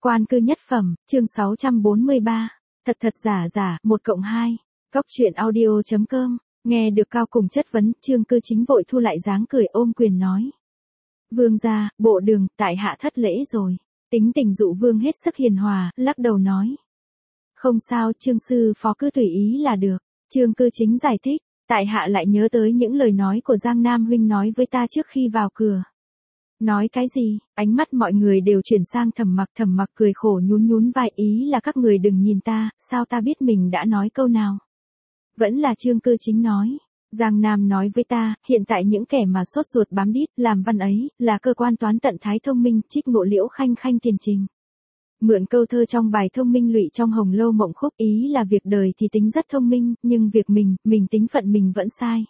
Quan cư nhất phẩm, chương 643. Thật thật giả giả, 1+2. Góc truyện audio.com. Nghe được Cao Cùng chất vấn, Trương Cư Chính vội thu lại dáng cười ôm quyền nói. Vương gia, bộ đường, tại hạ thất lễ rồi. Tính tình Dụ Vương hết sức hiền hòa, lắc đầu nói. Không sao, Trương sư phó cứ tùy ý là được. Trương Cư Chính giải thích, tại hạ lại nhớ tới những lời nói của Giang Nam huynh nói với ta trước khi vào cửa. Nói cái gì? Ánh mắt mọi người đều chuyển sang Thẩm Mặc cười khổ nhún vai, ý là các người đừng nhìn ta, sao ta biết mình đã nói câu nào. Vẫn là Trương Cư Chính nói. Giang Nam nói với ta, hiện tại những kẻ mà sốt ruột bám đít, làm văn ấy, là cơ quan toán tận thái thông minh, trích ngộ Liễu Khanh Khanh tiền trình. Mượn câu thơ trong bài thông minh lụy trong Hồng Lâu Mộng Khúc, ý là việc đời thì tính rất thông minh, nhưng việc mình tính phận mình vẫn sai.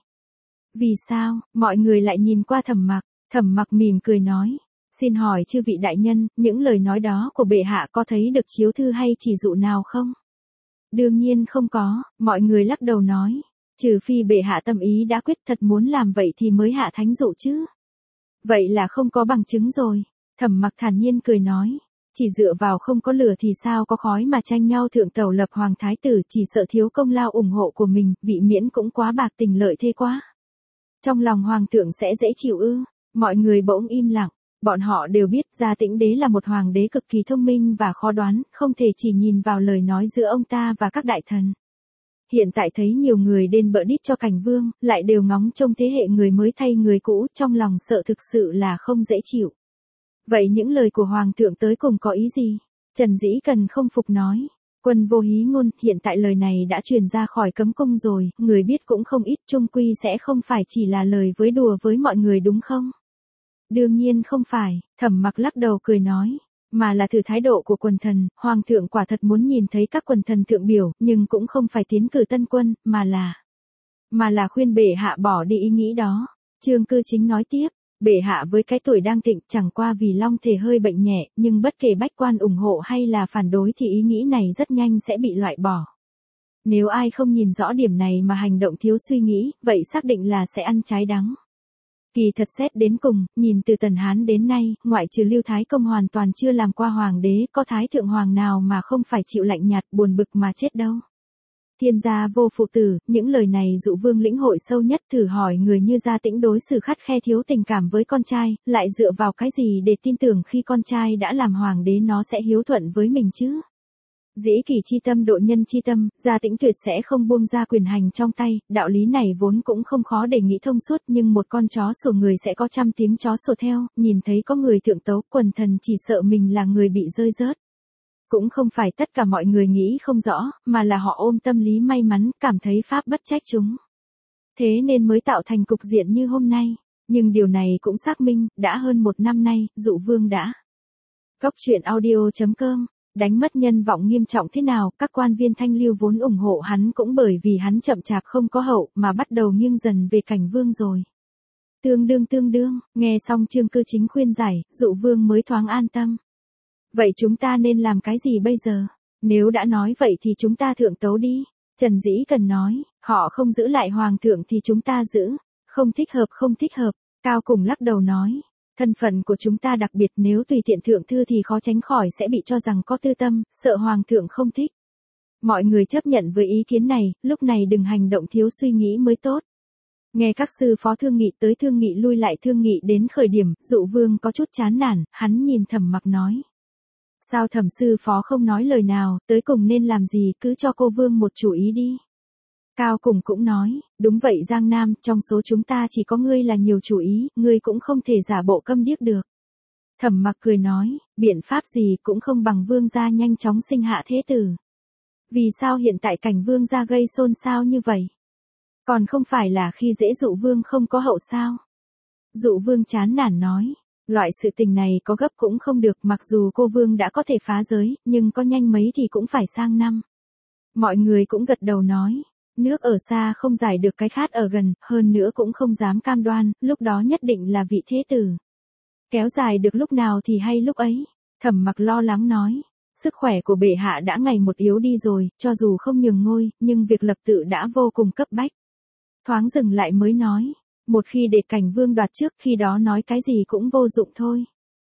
Vì sao? Mọi người lại nhìn qua Thẩm Mặc mỉm cười nói. Xin hỏi chư vị đại nhân, những lời nói đó của bệ hạ có thấy được chiếu thư hay chỉ dụ nào không? Đương nhiên không có, mọi người lắc đầu nói. Trừ phi bệ hạ tâm ý đã quyết, thật muốn làm vậy thì mới hạ thánh dụ chứ. Vậy là không có bằng chứng rồi. Thẩm Mặc thản nhiên cười nói. Chỉ dựa vào không có lửa thì sao có khói mà tranh nhau thượng tẩu lập hoàng thái tử, chỉ sợ thiếu công lao ủng hộ của mình, vị miễn cũng quá bạc tình lợi thê quá. Trong lòng hoàng thượng sẽ dễ chịu ư? Mọi người bỗng im lặng. Bọn họ đều biết Gia Tĩnh Đế là một hoàng đế cực kỳ thông minh và khó đoán, không thể chỉ nhìn vào lời nói giữa ông ta và các đại thần. Hiện tại thấy nhiều người đền bợ đít cho Cảnh Vương, lại đều ngóng trông thế hệ người mới thay người cũ, trong lòng sợ thực sự là không dễ chịu. Vậy những lời của hoàng thượng tới cùng có ý gì? Trần Dĩ Cần không phục nói. Quân vô hí ngôn, hiện tại lời này đã truyền ra khỏi cấm cung rồi, người biết cũng không ít, chung quy sẽ không phải chỉ là lời với đùa với mọi người đúng không? Đương nhiên không phải, Thẩm Mặc lắc đầu cười nói, mà là thử thái độ của quần thần, hoàng thượng quả thật muốn nhìn thấy các quần thần thượng biểu, nhưng cũng không phải tiến cử tân quân, mà là khuyên bệ hạ bỏ đi ý nghĩ đó. Trương Cư Chính nói tiếp, bệ hạ với cái tuổi đang thịnh chẳng qua vì long thể hơi bệnh nhẹ, nhưng bất kể bách quan ủng hộ hay là phản đối thì ý nghĩ này rất nhanh sẽ bị loại bỏ. Nếu ai không nhìn rõ điểm này mà hành động thiếu suy nghĩ, vậy xác định là sẽ ăn trái đắng. Kỳ thật xét đến cùng, nhìn từ Tần Hán đến nay, ngoại trừ Lưu Thái Công hoàn toàn chưa làm qua hoàng đế, có thái thượng hoàng nào mà không phải chịu lạnh nhạt buồn bực mà chết đâu. Thiên gia vô phụ tử, những lời này Dụ Vương lĩnh hội sâu nhất, thử hỏi người như Gia Tĩnh đối xử khắt khe thiếu tình cảm với con trai, lại dựa vào cái gì để tin tưởng khi con trai đã làm hoàng đế nó sẽ hiếu thuận với mình chứ? Dĩ kỷ chi tâm độ nhân chi tâm, Gia Tĩnh tuyệt sẽ không buông ra quyền hành trong tay, đạo lý này vốn cũng không khó để nghĩ thông suốt, nhưng một con chó sủa người sẽ có trăm tiếng chó sủa theo, nhìn thấy có người thượng tấu, quần thần chỉ sợ mình là người bị rơi rớt. Cũng không phải tất cả mọi người nghĩ không rõ, mà là họ ôm tâm lý may mắn, cảm thấy pháp bất trách chúng. Thế nên mới tạo thành cục diện như hôm nay. Nhưng điều này cũng xác minh, đã hơn 1 năm nay, Dụ Vương đã. Góc truyện audio.com. Đánh mất nhân vọng nghiêm trọng thế nào, các quan viên Thanh Liêu vốn ủng hộ hắn cũng bởi vì hắn chậm chạp không có hậu mà bắt đầu nghiêng dần về Cảnh Vương rồi. Tương đương, nghe xong Trương Cư Chính khuyên giải, Dụ Vương mới thoáng an tâm. Vậy chúng ta nên làm cái gì bây giờ? Nếu đã nói vậy thì chúng ta thượng tấu đi. Trần Dĩ Cần nói, họ không giữ lại hoàng thượng thì chúng ta giữ. Không thích hợp, Cao Cùng lắc đầu nói. Thân phận của chúng ta đặc biệt, nếu tùy tiện thượng thư thì khó tránh khỏi sẽ bị cho rằng có tư tâm, sợ hoàng thượng không thích. Mọi người chấp nhận với ý kiến này, lúc này đừng hành động thiếu suy nghĩ mới tốt. Nghe các sư phó thương nghị tới thương nghị lui lại thương nghị đến khởi điểm, Dụ Vương có chút chán nản, hắn nhìn Thẩm Mặc nói. Sao Thẩm sư phó không nói lời nào, tới cùng nên làm gì, cứ cho cô Vương một chủ ý đi. Cao Cùng cũng nói, đúng vậy Giang Nam, trong số chúng ta chỉ có ngươi là nhiều chủ ý, ngươi cũng không thể giả bộ câm điếc được. Thẩm Mặc cười nói, biện pháp gì cũng không bằng Vương gia nhanh chóng sinh hạ thế tử. Vì sao hiện tại Cảnh Vương gia gây xôn xao như vậy? Còn không phải là khi dễ Dụ Vương không có hậu sao? Dụ Vương chán nản nói, loại sự tình này có gấp cũng không được, mặc dù cô Vương đã có thể phá giới, nhưng có nhanh mấy thì cũng phải sang năm. Mọi người cũng gật đầu nói. Nước ở xa không giải được cái khát ở gần, hơn nữa cũng không dám cam đoan, lúc đó nhất định là vị thế tử. Kéo dài được lúc nào thì hay lúc ấy. Thẩm Mặc lo lắng nói, sức khỏe của bệ hạ đã ngày một yếu đi rồi, cho dù không nhường ngôi, nhưng việc lập tự đã vô cùng cấp bách. Thoáng dừng lại mới nói, một khi để Cảnh Vương đoạt trước, khi đó nói cái gì cũng vô dụng thôi.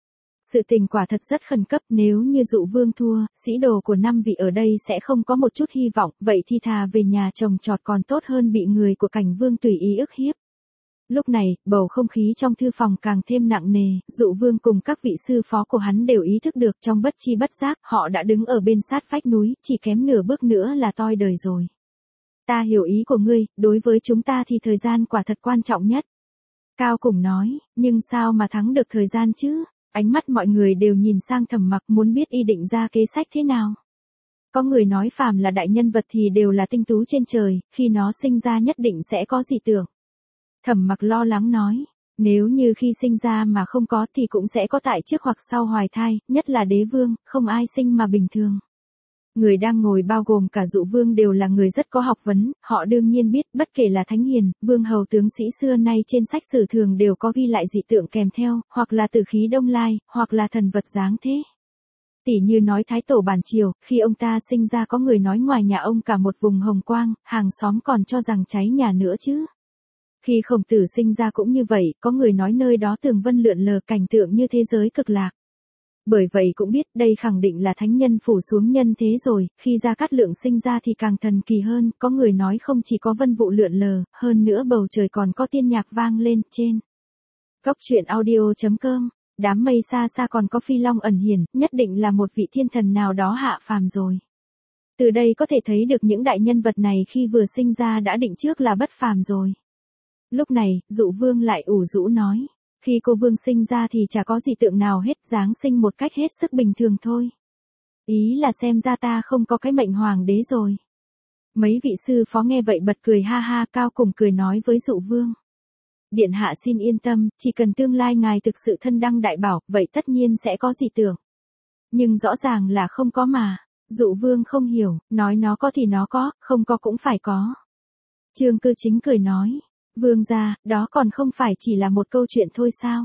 Sự tình quả thật rất khẩn cấp, nếu như Dụ Vương thua, sĩ đồ của 5 vị ở đây sẽ không có một chút hy vọng, vậy thì thà về nhà trồng trọt còn tốt hơn bị người của Cảnh Vương tùy ý ức hiếp. Lúc này, bầu không khí trong thư phòng càng thêm nặng nề, Dụ Vương cùng các vị sư phó của hắn đều ý thức được trong bất chi bất giác, họ đã đứng ở bên sát vách núi, chỉ kém nửa bước nữa là toi đời rồi. Ta hiểu ý của ngươi, đối với chúng ta thì thời gian quả thật quan trọng nhất. Cao Củng nói, nhưng sao mà thắng được thời gian chứ? Ánh mắt mọi người đều nhìn sang Thẩm Mặc muốn biết y định ra kế sách thế nào. Có người nói phàm là đại nhân vật thì đều là tinh tú trên trời, khi nó sinh ra nhất định sẽ có dị tưởng. Thẩm Mặc lo lắng nói, nếu như khi sinh ra mà không có thì cũng sẽ có tại trước hoặc sau hoài thai, nhất là đế vương, không ai sinh mà bình thường. Người đang ngồi bao gồm cả Dụ Vương đều là người rất có học vấn, họ đương nhiên biết bất kể là thánh hiền, vương hầu tướng sĩ xưa nay trên sách sử thường đều có ghi lại dị tượng kèm theo, hoặc là tử khí đông lai, hoặc là thần vật dáng thế. Tỉ như nói Thái Tổ Bản Triều, khi ông ta sinh ra có người nói ngoài nhà ông cả một vùng hồng quang, hàng xóm còn cho rằng cháy nhà nữa chứ. Khi Khổng Tử sinh ra cũng như vậy, có người nói nơi đó tường vân lượn lờ cảnh tượng như thế giới cực lạc. Bởi vậy cũng biết đây khẳng định là thánh nhân phủ xuống nhân thế rồi, khi Gia Cát Lượng sinh ra thì càng thần kỳ hơn, có người nói không chỉ có vân vụ lượn lờ, hơn nữa bầu trời còn có tiên nhạc vang lên trên. Góc truyện audio.com, đám mây xa xa còn có phi long ẩn hiển, nhất định là một vị thiên thần nào đó hạ phàm rồi. Từ đây có thể thấy được những đại nhân vật này khi vừa sinh ra đã định trước là bất phàm rồi. Lúc này, Dụ Vương lại ủ rũ nói. Khi cô Vương sinh ra thì chả có gì tượng nào hết, Giáng sinh một cách hết sức bình thường thôi. Ý là xem ra ta không có cái mệnh hoàng đế rồi. Mấy vị sư phó nghe vậy bật cười ha ha. Cao Củng cười nói với Dụ Vương. Điện hạ xin yên tâm, chỉ cần tương lai ngài thực sự thân đăng đại bảo, vậy tất nhiên sẽ có dị tượng. Nhưng rõ ràng là không có mà. Dụ Vương không hiểu, nói nó có thì nó có, không có cũng phải có. Trương Cư Chính cười nói. Vương gia, đó còn không phải chỉ là một câu chuyện thôi sao?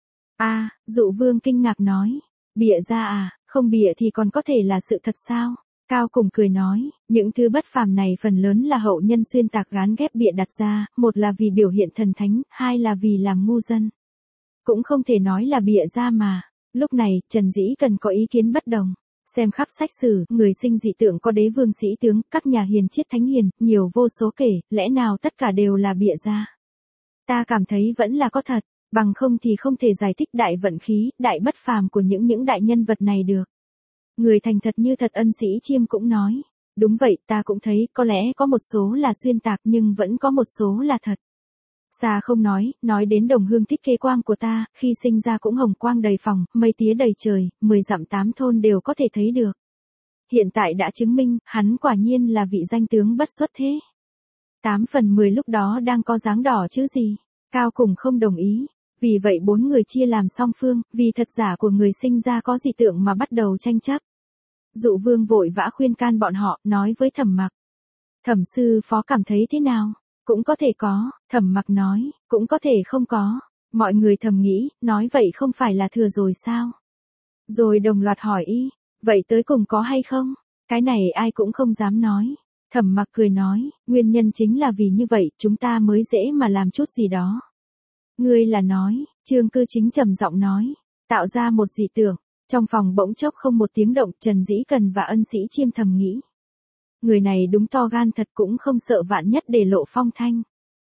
Dụ Vương kinh ngạc nói. Bịa ra à, không bịa thì còn có thể là sự thật sao? Cao Củng cười nói, những thứ bất phàm này phần lớn là hậu nhân xuyên tạc gán ghép bịa đặt ra, một là vì biểu hiện thần thánh, hai là vì làm ngu dân. Cũng không thể nói là bịa ra mà. Lúc này, Trần Dĩ cần có ý kiến bất đồng. Xem khắp sách sử, người sinh dị tượng có đế vương sĩ tướng, các nhà hiền triết thánh hiền, nhiều vô số kể, lẽ nào tất cả đều là bịa ra? Ta cảm thấy vẫn là có thật, bằng không thì không thể giải thích đại vận khí, đại bất phàm của những đại nhân vật này được. Người thành thật như thật Ân Sĩ Chiêm cũng nói, đúng vậy, ta cũng thấy, có lẽ có một số là xuyên tạc nhưng vẫn có một số là thật. Xa không nói đến đồng hương thích kế quang của ta, khi sinh ra cũng hồng quang đầy phòng, mây tía đầy trời, 10 dặm 8 thôn đều có thể thấy được. Hiện tại đã chứng minh, hắn quả nhiên là vị danh tướng bất xuất thế. 8 phần 10 lúc đó đang có dáng đỏ chứ gì. Cao Củng không đồng ý. Vì vậy 4 người chia làm song phương, vì thật giả của người sinh ra có dị tượng mà bắt đầu tranh chấp. Dụ Vương vội vã khuyên can bọn họ, nói với Thẩm Mặc. Thẩm sư phó cảm thấy thế nào? Cũng có thể có, Thẩm Mặc nói, cũng có thể không có. Mọi người thầm nghĩ, nói vậy không phải là thừa rồi sao? Rồi đồng loạt hỏi y, vậy tới cùng có hay không? Cái này ai cũng không dám nói. Thẩm Mặc cười nói, nguyên nhân chính là vì như vậy, chúng ta mới dễ mà làm chút gì đó. Ngươi là nói, Trương Cư Chính trầm giọng nói, tạo ra một dị tưởng. Trong phòng bỗng chốc không một tiếng động, Trần Dĩ Cần và Ân Sĩ Chiêm thầm nghĩ. Người này đúng to gan thật, cũng không sợ vạn nhất để lộ phong thanh.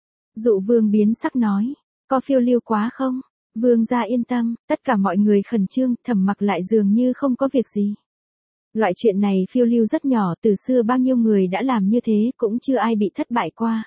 Dụ Vương biến sắc nói, có phiêu lưu quá không? Vương gia yên tâm, tất cả mọi người khẩn trương, Thẩm Mặc lại dường như không có việc gì. Loại chuyện này phiêu lưu rất nhỏ, từ xưa bao nhiêu người đã làm như thế, cũng chưa ai bị thất bại qua.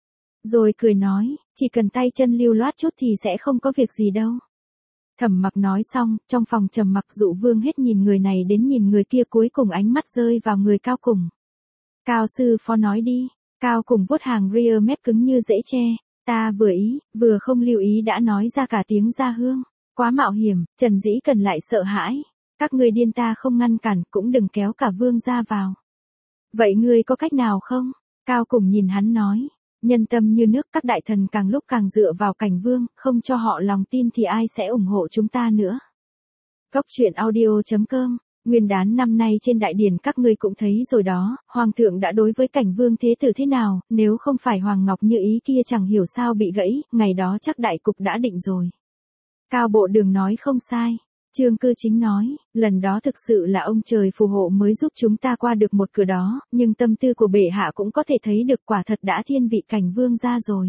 Rồi cười nói, chỉ cần tay chân lưu loát chút thì sẽ không có việc gì đâu. Thẩm Mặc nói xong, trong phòng trầm mặc. Dụ Vương hết nhìn người này đến nhìn người kia, cuối cùng ánh mắt rơi vào người Cao Củng. Cao sư phó nói đi. Cao Củng vuốt hàng rear mép cứng như rễ tre. Ta vừa ý, vừa không lưu ý đã nói ra cả tiếng gia hương. Quá mạo hiểm, Trần Dĩ Cần lại sợ hãi. Các ngươi điên, ta không ngăn cản, cũng đừng kéo cả Vương gia vào. Vậy ngươi có cách nào không? Cao Củng nhìn hắn nói. Nhân tâm như nước, các đại thần càng lúc càng dựa vào Cảnh Vương, không cho họ lòng tin thì ai sẽ ủng hộ chúng ta nữa. Góc truyện audio.com, Nguyên đán năm nay trên đại điển các ngươi cũng thấy rồi đó, Hoàng thượng đã đối với Cảnh Vương thế tử thế nào, nếu không phải Hoàng Ngọc Như Ý kia chẳng hiểu sao bị gãy, ngày đó chắc đại cục đã định rồi. Cao Bộ Đường nói không sai. Trương Cư Chính nói, lần đó thực sự là ông trời phù hộ mới giúp chúng ta qua được một cửa đó, nhưng tâm tư của bệ hạ cũng có thể thấy được quả thật đã thiên vị cảnh vương gia rồi.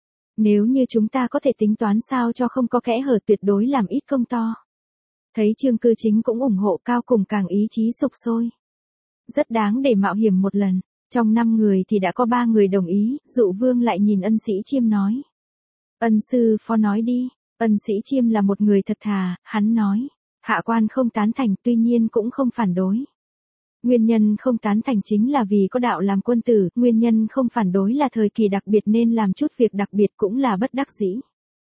Nếu như chúng ta có thể tính toán sao cho không có kẽ hở tuyệt đối làm ít công to. Thấy Trương Cư Chính cũng ủng hộ Cao Cùng càng ý chí sục sôi. Rất đáng để mạo hiểm một lần, trong 5 người thì đã có 3 người đồng ý, Dụ Vương lại nhìn Ân Sĩ Chiêm nói. Ân sư phó nói đi, Ân Sĩ Chiêm là một người thật thà, hắn nói. Hạ quan không tán thành tuy nhiên cũng không phản đối. Nguyên nhân không tán thành chính là vì có đạo làm quân tử, nguyên nhân không phản đối là thời kỳ đặc biệt nên làm chút việc đặc biệt cũng là bất đắc dĩ.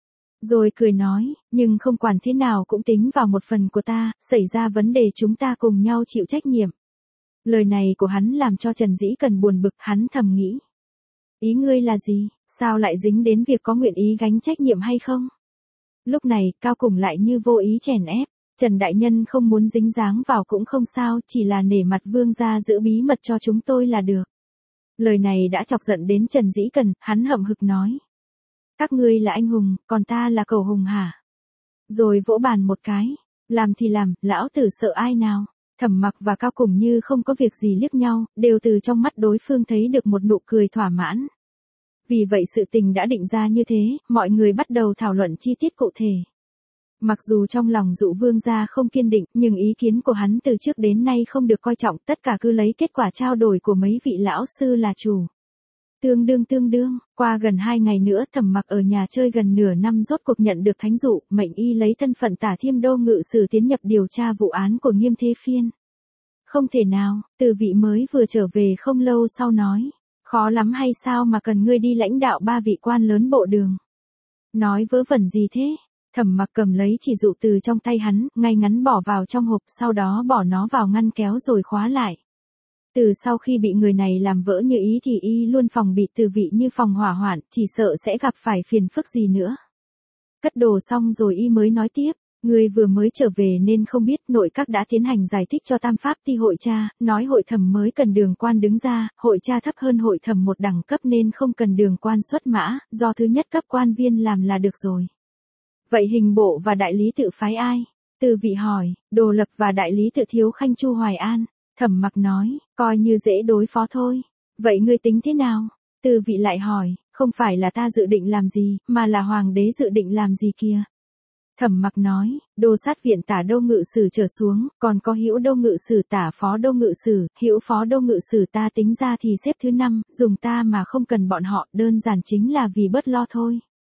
Rồi cười nói, nhưng không quản thế nào cũng tính vào một phần của ta, xảy ra vấn đề chúng ta cùng nhau chịu trách nhiệm. Lời này của hắn làm cho Trần Dĩ Cần buồn bực, hắn thầm nghĩ. Ý ngươi là gì, sao lại dính đến việc có nguyện ý gánh trách nhiệm hay không? Lúc này, Cao Cùng lại như vô ý chèn ép. Trần Đại Nhân không muốn dính dáng vào cũng không sao, chỉ là nể mặt vương gia giữ bí mật cho chúng tôi là được. Lời này đã chọc giận đến Trần Dĩ Cần, hắn hậm hực nói. Các ngươi là anh hùng, còn ta là cầu hùng hả? Rồi vỗ bàn một cái, làm thì làm, lão tử sợ ai nào? Thẩm Mặc và Cao Cùng như không có việc gì liếc nhau, đều từ trong mắt đối phương thấy được một nụ cười thỏa mãn. Vì vậy sự tình đã định ra như thế, mọi người bắt đầu thảo luận chi tiết cụ thể. Mặc dù trong lòng Dụ Vương gia không kiên định, nhưng ý kiến của hắn từ trước đến nay không được coi trọng, tất cả cứ lấy kết quả trao đổi của mấy vị lão sư là chủ. Tương đương, qua gần 2 ngày nữa Thẩm Mặc ở nhà chơi gần nửa năm rốt cuộc nhận được thánh dụ, mệnh y lấy thân phận Tả Thiêm Đô ngự sử tiến nhập điều tra vụ án của Nghiêm Thế Phiên. Không thể nào, Từ Vị mới vừa trở về không lâu sau nói, khó lắm hay sao mà cần ngươi đi lãnh đạo 3 vị quan lớn bộ đường. Nói vớ vẩn gì thế? Thẩm Mặc cầm lấy chỉ dụ từ trong tay hắn, ngay ngắn bỏ vào trong hộp, sau đó bỏ nó vào ngăn kéo rồi khóa lại. Từ sau khi bị người này làm vỡ như ý thì y luôn phòng bị Từ Vị như phòng hỏa hoạn, chỉ sợ sẽ gặp phải phiền phức gì nữa. Cất đồ xong rồi y mới nói tiếp, người vừa mới trở về nên không biết nội các đã tiến hành giải thích cho Tam Pháp Ti hội tra, nói hội thẩm mới cần đường quan đứng ra, hội tra thấp hơn hội thẩm một đẳng cấp nên không cần đường quan xuất mã, do thứ nhất cấp quan viên làm là được rồi. Vậy hình bộ và đại lý tự phái ai? Từ Vị hỏi, Đồ Lập và đại lý tự Thiếu Khanh Chu Hoài An. Thẩm Mặc nói, coi như dễ đối phó thôi. Vậy ngươi tính thế nào? Từ Vị lại hỏi, không phải là ta dự định làm gì, mà là hoàng đế dự định làm gì kia. Thẩm Mặc nói, đô sát viện Tả Đô ngự sử trở xuống, còn có Hữu Đô ngự sử Tả Phó Đô ngự sử, Hữu Phó Đô ngự sử ta tính ra thì xếp thứ 5, dùng ta mà không cần bọn họ, đơn giản chính là vì bớt lo thôi.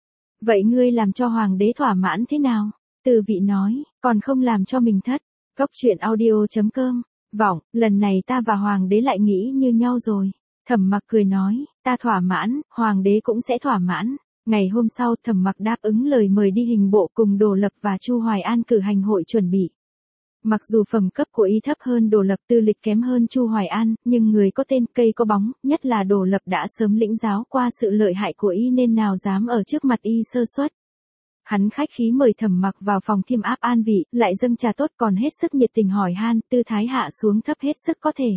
Vậy ngươi làm cho hoàng đế thỏa mãn thế nào? Từ Vị nói, còn không làm cho mình thất. Góc truyện audio.com. Vọng, lần này ta và hoàng đế lại nghĩ như nhau rồi. Thẩm Mặc cười nói, ta thỏa mãn, hoàng đế cũng sẽ thỏa mãn. Ngày hôm sau Thẩm Mặc đáp ứng lời mời đi hình bộ cùng Đồ Lập và Chu Hoài An cử hành hội chuẩn bị. Mặc dù phẩm cấp của y thấp hơn Đồ Lập, tư lịch kém hơn Chu Hoài An, nhưng người có tên cây có bóng, nhất là Đồ Lập đã sớm lĩnh giáo qua sự lợi hại của y nên nào dám ở trước mặt y sơ suất. Hắn khách khí mời Thẩm Mặc vào phòng thiêm áp an vị, lại dâng trà tốt còn hết sức nhiệt tình hỏi han, tư thái hạ xuống thấp hết sức có thể.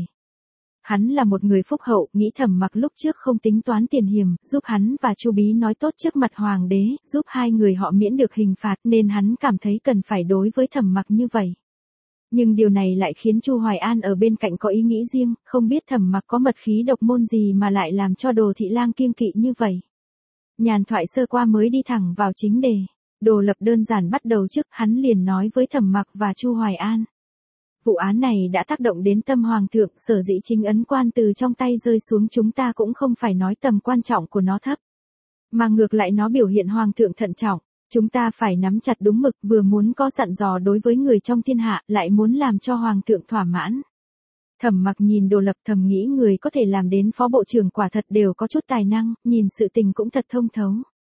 Hắn là một người phúc hậu, nghĩ Thẩm Mặc lúc trước không tính toán tiền hiểm, giúp hắn và Chu Bí nói tốt trước mặt hoàng đế, giúp hai người họ miễn được hình phạt nên hắn cảm thấy cần phải đối với Thẩm Mặc như vậy. Nhưng điều này lại khiến Chu Hoài An ở bên cạnh có ý nghĩ riêng, không biết Thẩm Mặc có mật khí độc môn gì mà lại làm cho Đồ Thị Lang kiêng kỵ như vậy. Nhàn thoại sơ qua mới đi thẳng vào chính đề. Đồ Lập đơn giản bắt đầu trước, hắn liền nói với Thẩm Mặc và Chu Hoài An. Vụ án này đã tác động đến tâm hoàng thượng, sở dĩ chính ấn quan từ trong tay rơi xuống chúng ta cũng không phải nói tầm quan trọng của nó thấp. Mà ngược lại nó biểu hiện hoàng thượng thận trọng, chúng ta phải nắm chặt đúng mực, vừa muốn có dặn dò đối với người trong thiên hạ, lại muốn làm cho hoàng thượng thỏa mãn. Thẩm Mặc nhìn Đồ Lập thầm nghĩ người có thể làm đến phó bộ trưởng quả thật đều có chút tài năng, nhìn sự tình cũng thật thông thấu.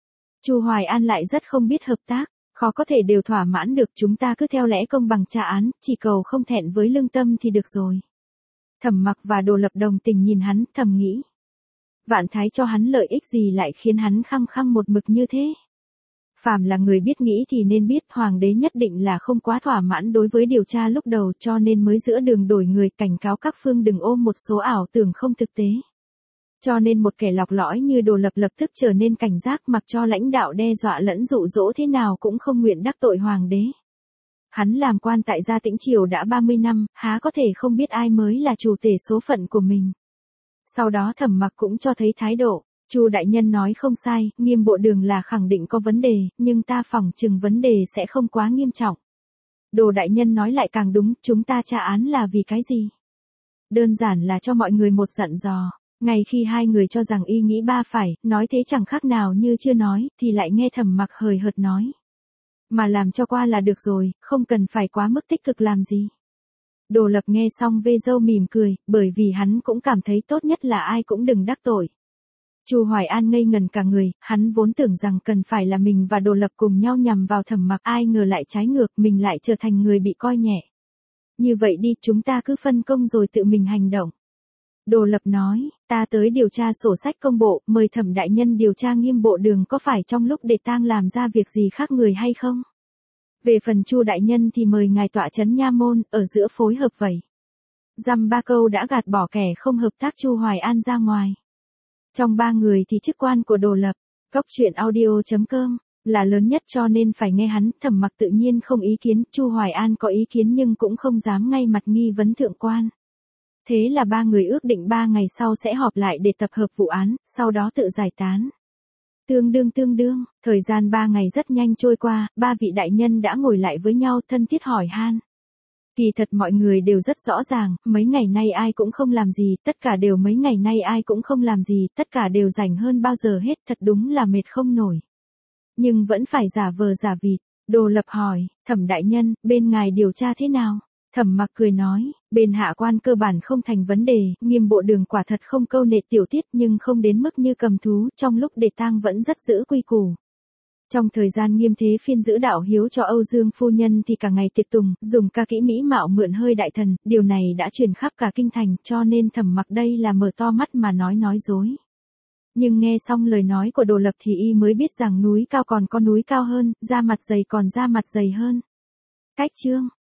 Chu Hoài An lại rất không biết hợp tác, khó có thể đều thỏa mãn được, chúng ta cứ theo lẽ công bằng tra án, chỉ cầu không thẹn với lương tâm thì được rồi. Thẩm Mặc và Đồ Lập đồng tình nhìn hắn, thầm nghĩ. Vạn thái cho hắn lợi ích gì lại khiến hắn khăng khăng một mực như thế? Phàm là người biết nghĩ thì nên biết hoàng đế nhất định là không quá thỏa mãn đối với điều tra lúc đầu cho nên mới giữa đường đổi người, cảnh cáo các phương đừng ôm một số ảo tưởng không thực tế. Cho nên một kẻ lọc lõi như Đồ Lập lập tức trở nên cảnh giác, mặc cho lãnh đạo đe dọa lẫn dụ dỗ thế nào cũng không nguyện đắc tội hoàng đế. Hắn làm quan tại gia Tĩnh Triều đã 30 năm, há có thể không biết ai mới là chủ tể số phận của mình. Sau đó Thẩm Mặc cũng cho thấy thái độ. Chu đại nhân nói không sai, Nghiêm Bộ Đường là khẳng định có vấn đề, nhưng ta phỏng chừng vấn đề sẽ không quá nghiêm trọng. Đồ đại nhân nói lại càng đúng, chúng ta tra án là vì cái gì? Đơn giản là cho mọi người một dặn dò. Ngay khi hai người cho rằng y nghĩ ba phải, nói thế chẳng khác nào như chưa nói, thì lại nghe Thẩm Mặc hời hợt nói. Mà làm cho qua là được rồi, không cần phải quá mức tích cực làm gì. Đồ Lập nghe xong vê râu mỉm cười, bởi vì hắn cũng cảm thấy tốt nhất là ai cũng đừng đắc tội. Chu Hoài An ngây ngần cả người, hắn vốn tưởng rằng cần phải là mình và Đồ Lập cùng nhau nhằm vào Thẩm Mặc, ai ngờ lại trái ngược, mình lại trở thành người bị coi nhẹ. Như vậy đi, chúng ta cứ phân công rồi tự mình hành động. Đồ Lập nói, ta tới điều tra sổ sách công bộ, mời Thẩm đại nhân điều tra Nghiêm Bộ Đường có phải trong lúc để tang làm ra việc gì khác người hay không? Về phần Chu đại nhân thì mời ngài tọa trấn nha môn, ở giữa phối hợp vậy. Dăm ba câu đã gạt bỏ kẻ không hợp tác Chu Hoài An ra ngoài. Trong ba người thì chức quan của Đồ Lập, Cóc Truyện Audio.com là lớn nhất cho nên phải nghe hắn. Thẩm Mặc tự nhiên không ý kiến, Chu Hoài An có ý kiến nhưng cũng không dám ngay mặt nghi vấn thượng quan. Thế là ba người ước định 3 ngày sau sẽ họp lại để tập hợp vụ án, sau đó tự giải tán. Tương đương, thời gian 3 ngày rất nhanh trôi qua, ba vị đại nhân đã ngồi lại với nhau thân thiết hỏi han. Kỳ thật mọi người đều rất rõ ràng, mấy ngày nay ai cũng không làm gì, tất cả đều mấy ngày nay ai cũng không làm gì, tất cả đều rảnh hơn bao giờ hết, thật đúng là mệt không nổi. Nhưng vẫn phải giả vờ giả vịt. Đồ Lập hỏi, Thẩm đại nhân, bên ngài điều tra thế nào? Thẩm Mặc cười nói, bên hạ quan cơ bản không thành vấn đề, Nghiêm Bộ Đường quả thật không câu nệ tiểu tiết nhưng không đến mức như cầm thú, trong lúc để tang vẫn rất giữ quy củ. Trong thời gian Nghiêm Thế Phiên giữ đạo hiếu cho Âu Dương phu nhân thì cả ngày tiệc tùng, dùng ca kỹ mỹ mạo mượn hơi đại thần, điều này đã truyền khắp cả kinh thành, cho nên Thẩm Mặc đây là mở to mắt mà nói dối. Nhưng nghe xong lời nói của Đồ Lập thì y mới biết rằng núi cao còn có núi cao hơn, da mặt dày còn da mặt dày hơn. Cách chương